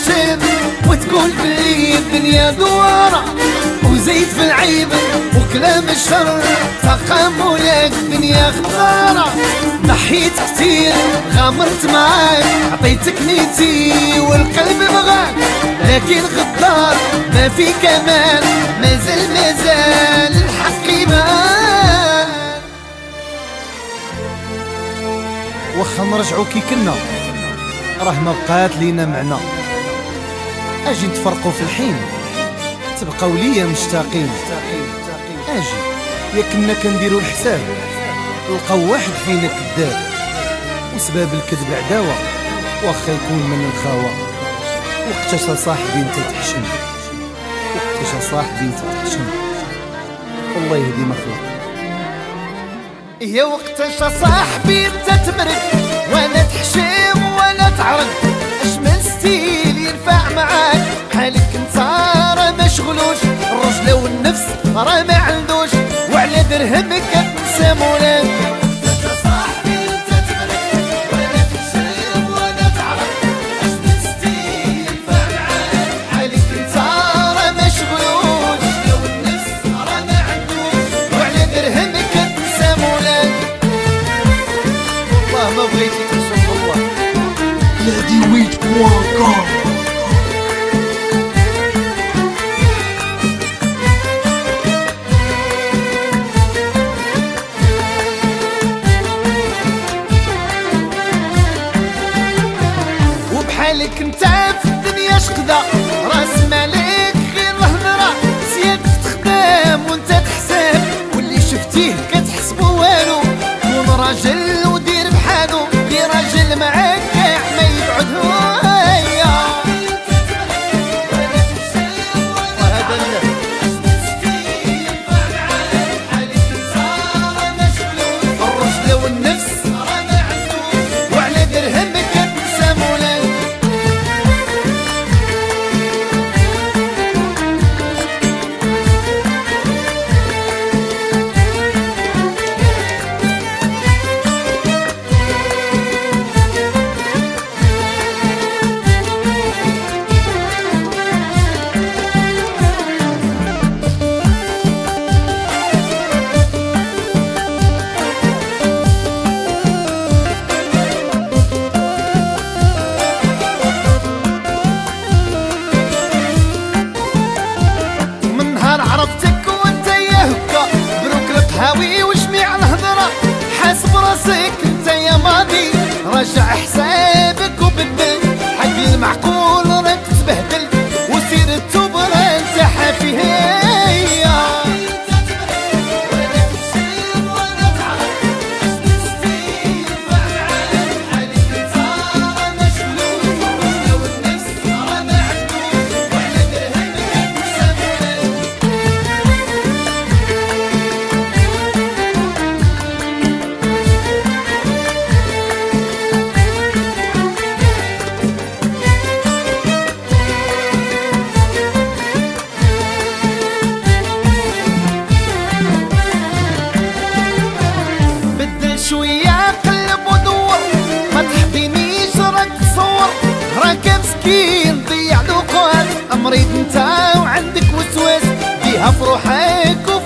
تحشم وتقول بلي الدنيا دوارة وزيد في العيب وكلام الشر تقاملك الدنيا خطارة. ضحيت كتير غامرت معاك عطيتك نيتي والقلب بغاك لكن غدار ما في كمال مازال الحق يبان. واخا نرجعو كي كنا راه ما بقات لينا معنى، اجي نتفرقوا في الحين تبقاو ليا مشتاقين. اجي يا كنا كنديرو الحساب لقاو واحد فينا كذاب وسباب الكذب عداوة واخا يكون من الخاوة. وقتاش صاحبي انت تحشم، وقتاش صاحبي انت تحشم، والله يهدي مخلوق. يا وقتاش صاحبي انت تمرد وانا تحشم وانا تعرض، اش من ستيل ينفع معاك حالك انت راه مشغلوش، الرجل والنفس راه ما عندوش وعلى درهمك تنسى مولاك. وبحالك انت في الدنيا شقدا راس مالك غير الهضره سيادة خدام وانت تحسب واللي شفتيه كتحسبو والو. كون راجل ودير بحالو اللي راجل معاك كاع ما يبعدو. هاوي وجميع الهضرة حاسب راسك انت يا ماضي رجع حسابك وبدل حق المعقول راك تبهدل وسير التوبة انت حافيها. شوية قلب ودور ما تحبينيش راك تصور راك مسكين ضيع الوقت مريض انت وعندك وسواس فيها في روحك